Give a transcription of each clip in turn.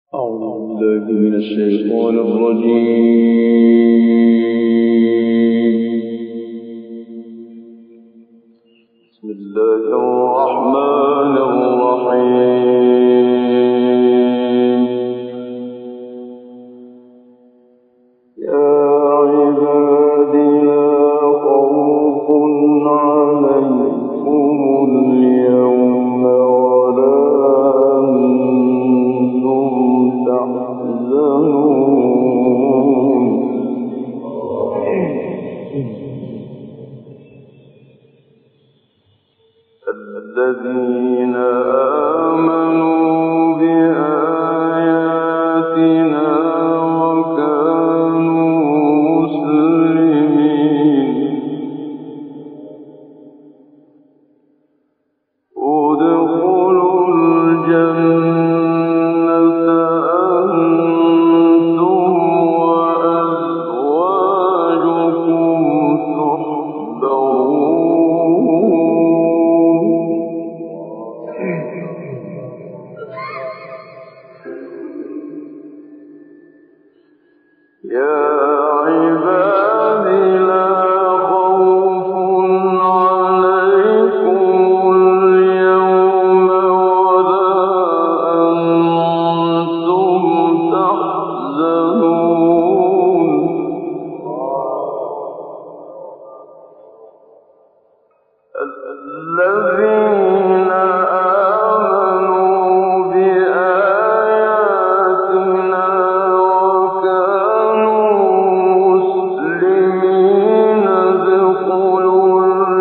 أعوذ بالله من الشيطان الرجيم. بسم الله الرحمن الرحيم. يا عبادي لا خوف عليكم اليوم ولا أنتم تحزنون. الذين آمنوا بآياتنا وكانوا مسلمين ادخلوا الجنة أنتم وأزواجكم تحبرون. يا عبادي لا خوف عليكم اليوم ولا أنتم تحزنون. الذين آمنوا بآياتنا وكانوا مسلمين ادخلوا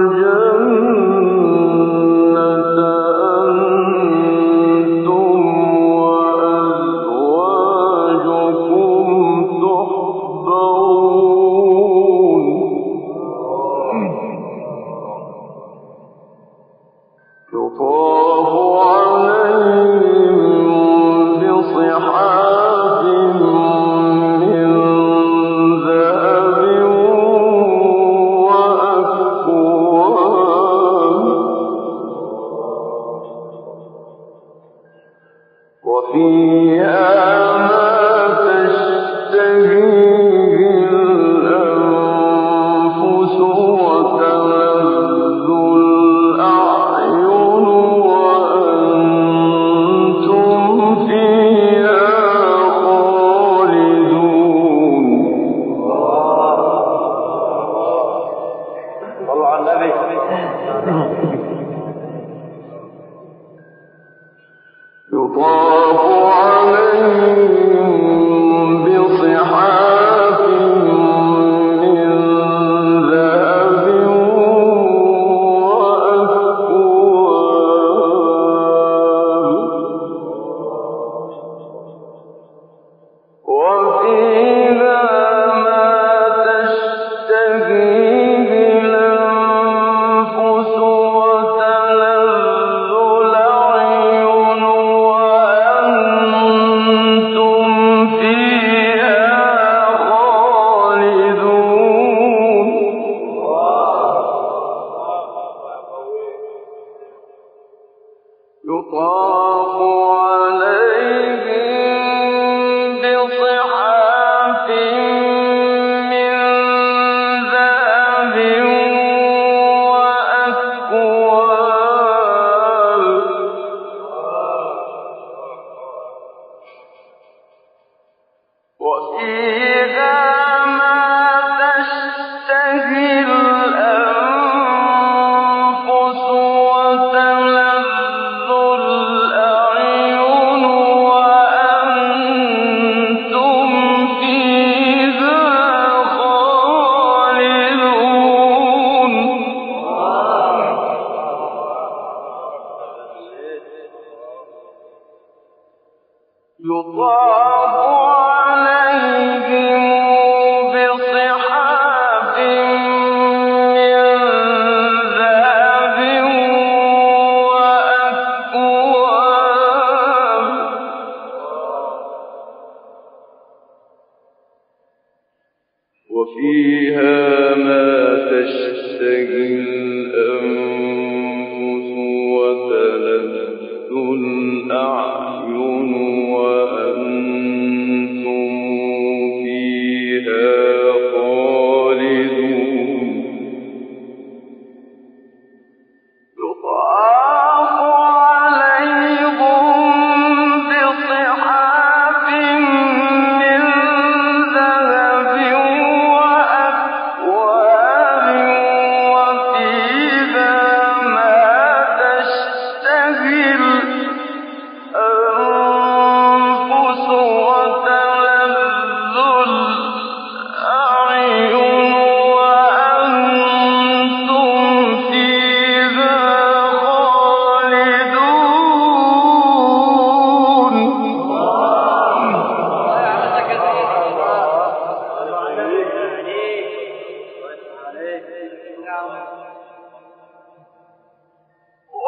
الجنة أنتم وأزواجكم تحبرون. يطاف عليهم بصحاف من ذهب وأكواب وفيها ما تشتهيه الأنفس وتلذ الأعين وأنتم فيها خالدون. صلوا على النبي. يطاف عليهم بصحاف من ذهب وأكواب وفيها ما تشتهيه الأنفس وتلذ الأعين وأنتم فيها خالدون. يطاف عليهم بصحاف من ذهب وأكواب وفيها ما تشتهي الأنفس وتلذ الأعين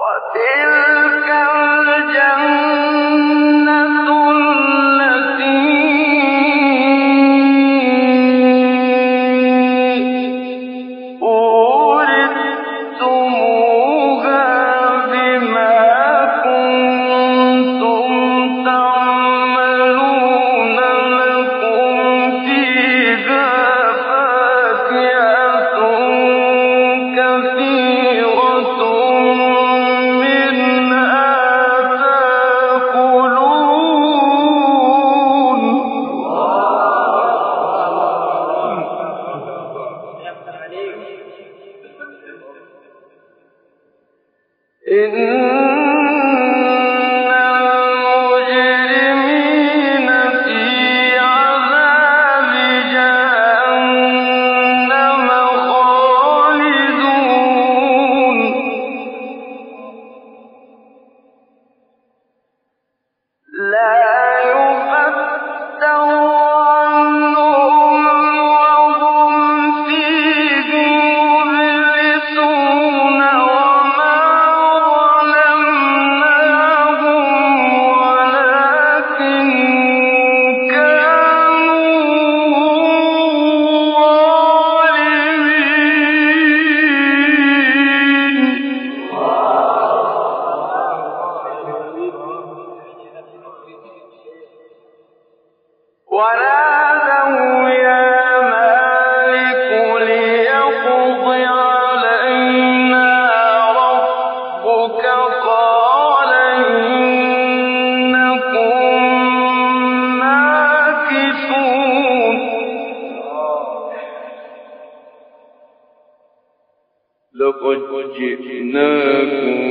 لقد جئناكم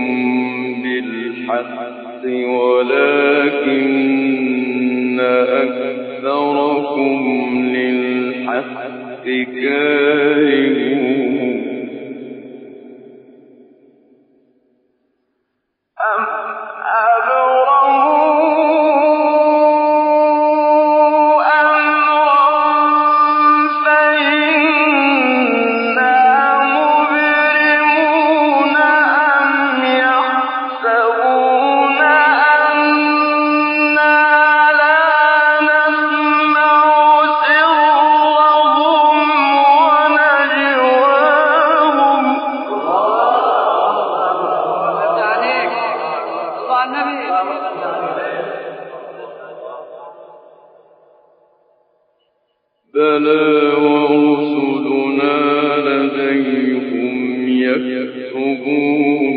بالحق ولكن أكثركم للحق كارهون بلى ورسلنا لديهم يكتبون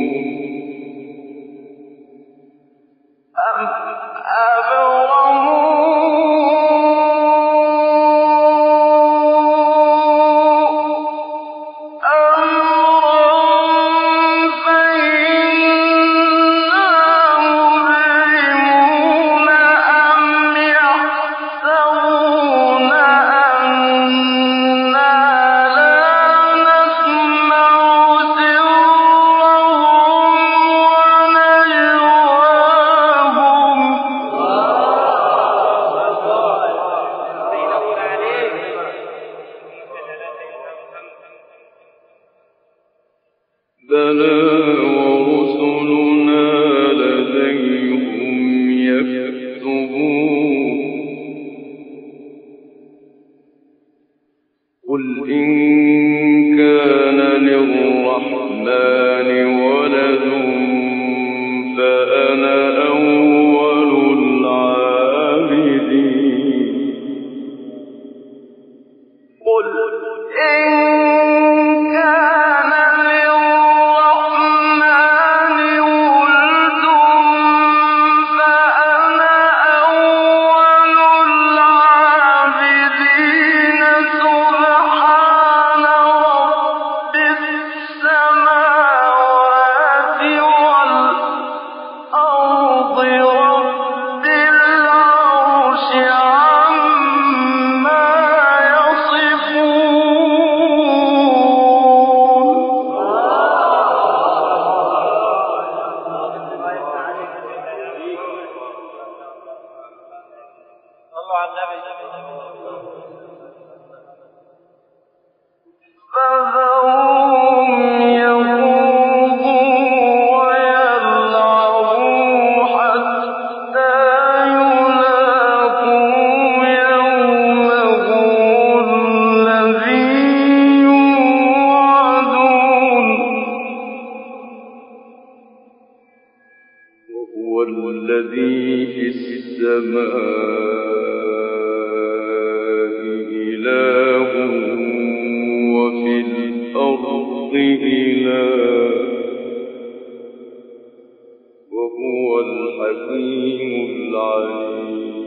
بلى ورسلنا لديهم يكتبون قل إن كان للرحمن ولد فأنا أول العابدين قل إن السماوات إله وهو الحكيم العليم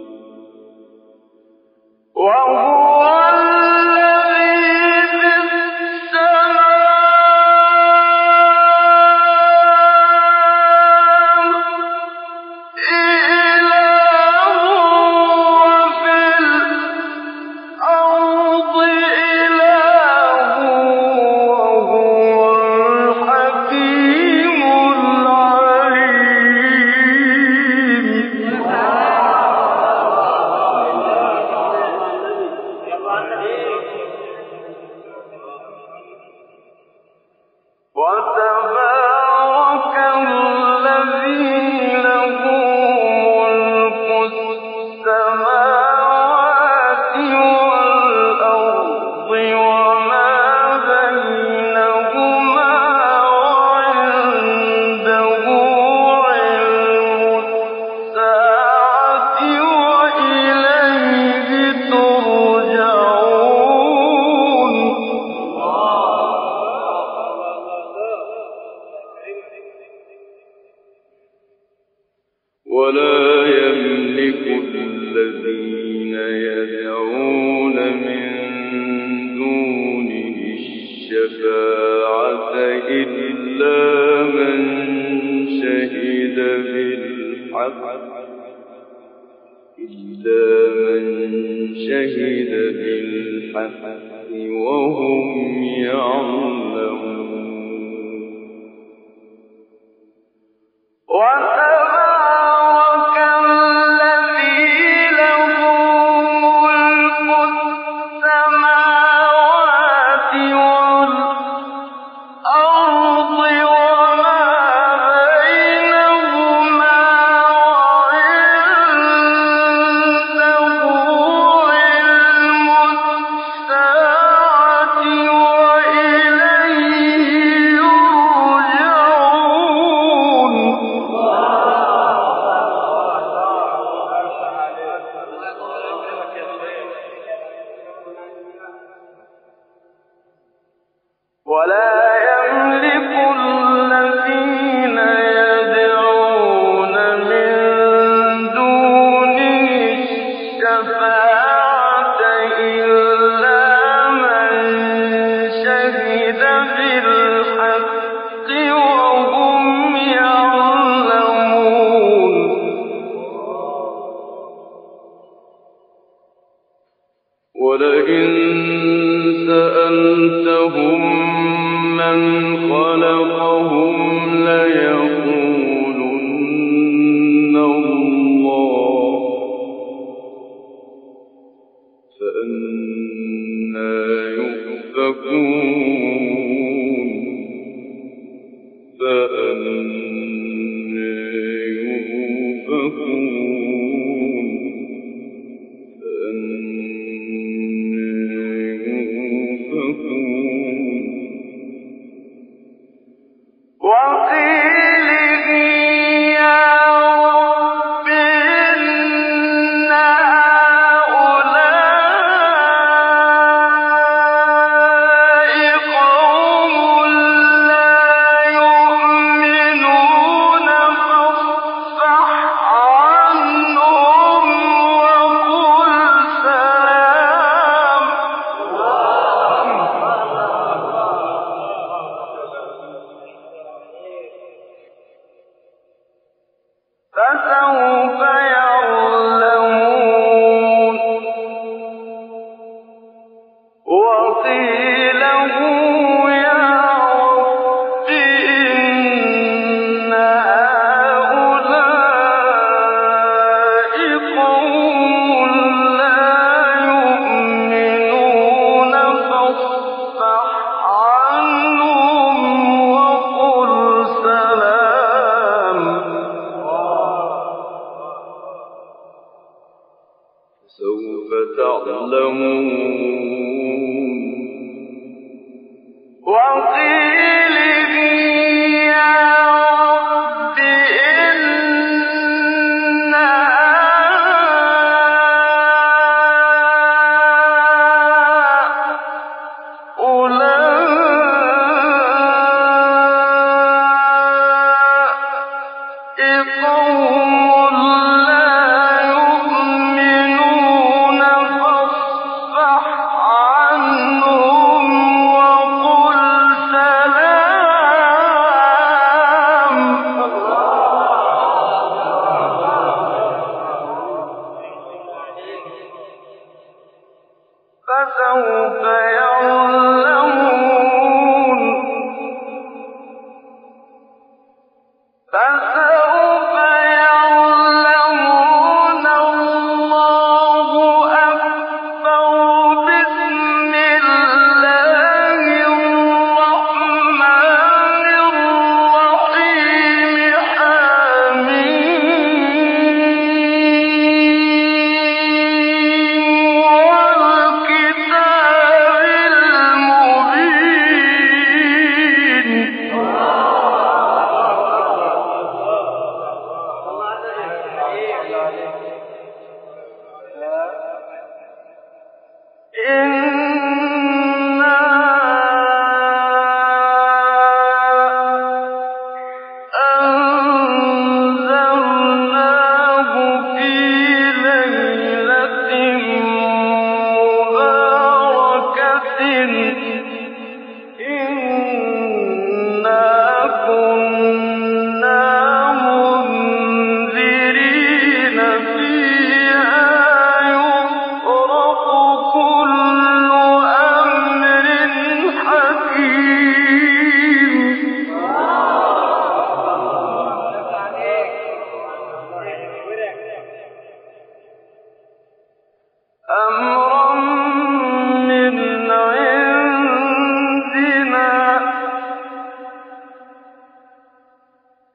ولا يملك الذين يدعون من دونه الشفاعة إلا من شهد بالحق وهم يعلمون ولئن سألتهم من خلقهم ليقولن الله فأنى يؤفكون فسوف يعلمون وقيل يا رب إن هؤلاء قوم لا يؤمنون فاصفح عنهم وقل سلام سوف تعلمون وقيل يا رب إن هؤلاء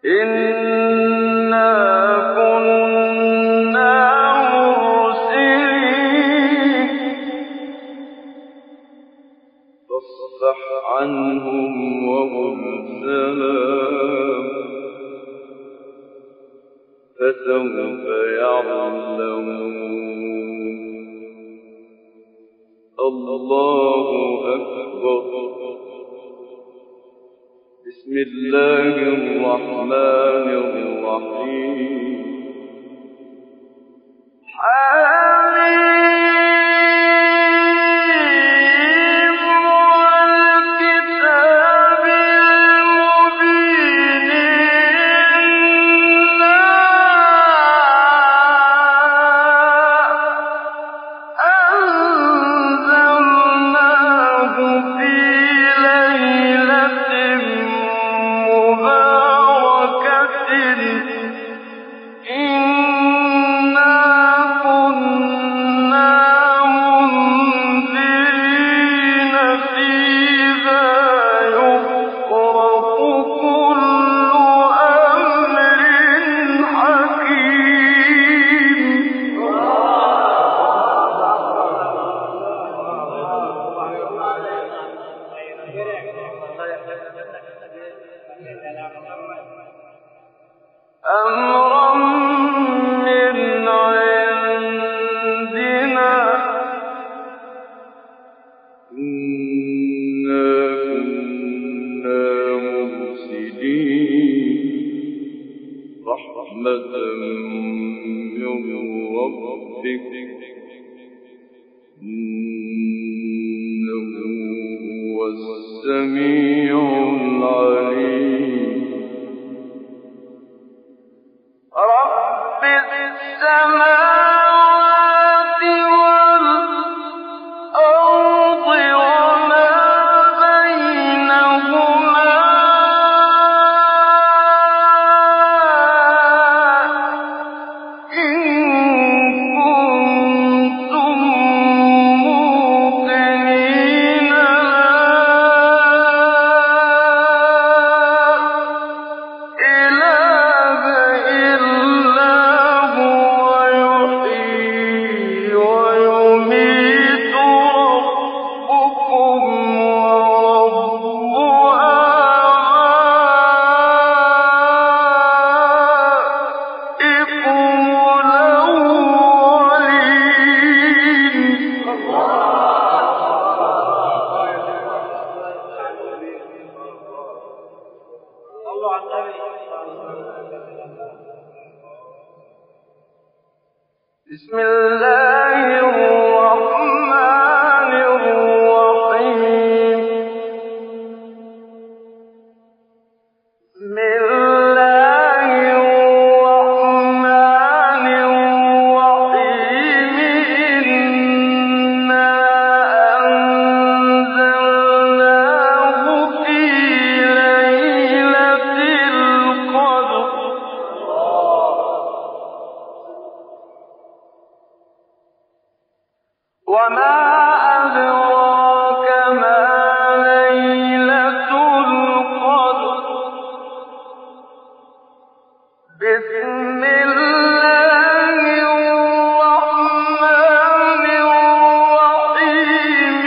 إنا كنا مرسلين فاصفح عنهم وقل سلام فسوف يعلمون. الله أكبر. بسم الله الرحمن الرحيم. أمرا من عندنا إنا كنا مرسلين رحمة من ربك إنه هو السميع العليم. رب السماوات والأرض وما بينهما إن كنتم موقنين لا إله إلا هو يحيي ويميت ربكم ورب آبائكم الأولين. بسم الله الرحمن الرحيم. بسم الله الرحمن الرحيم. إنا أنزلناه في ليلة القدر وما أدراك ما ليلة القدر. بسم الله الرحمن الرحيم.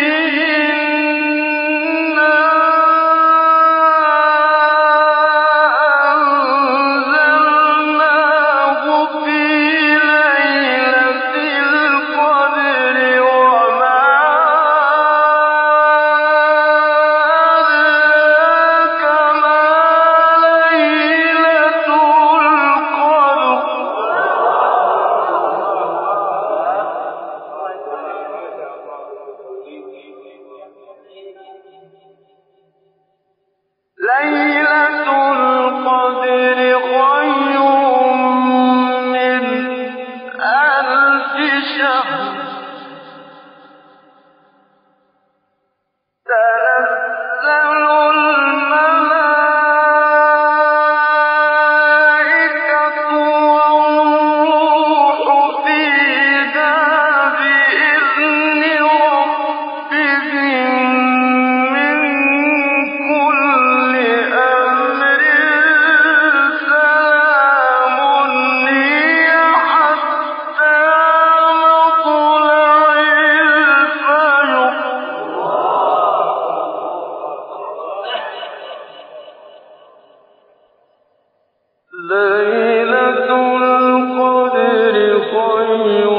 إنا أنزلناه في ليلة القدر وما أدراك ما ليلة القدر. ليلة القدر خير من ألف شهر. تنزل الملائكة والروح فيها بإذن ربهم من كل ليلة القدر خير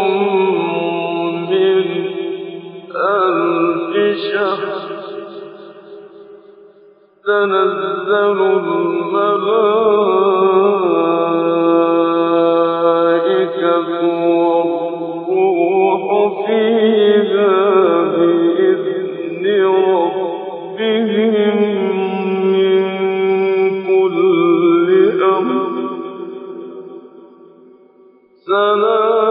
من ألف شهر تنزل الملائكة والروح فيها بإذن ربهم من كل أمر سلام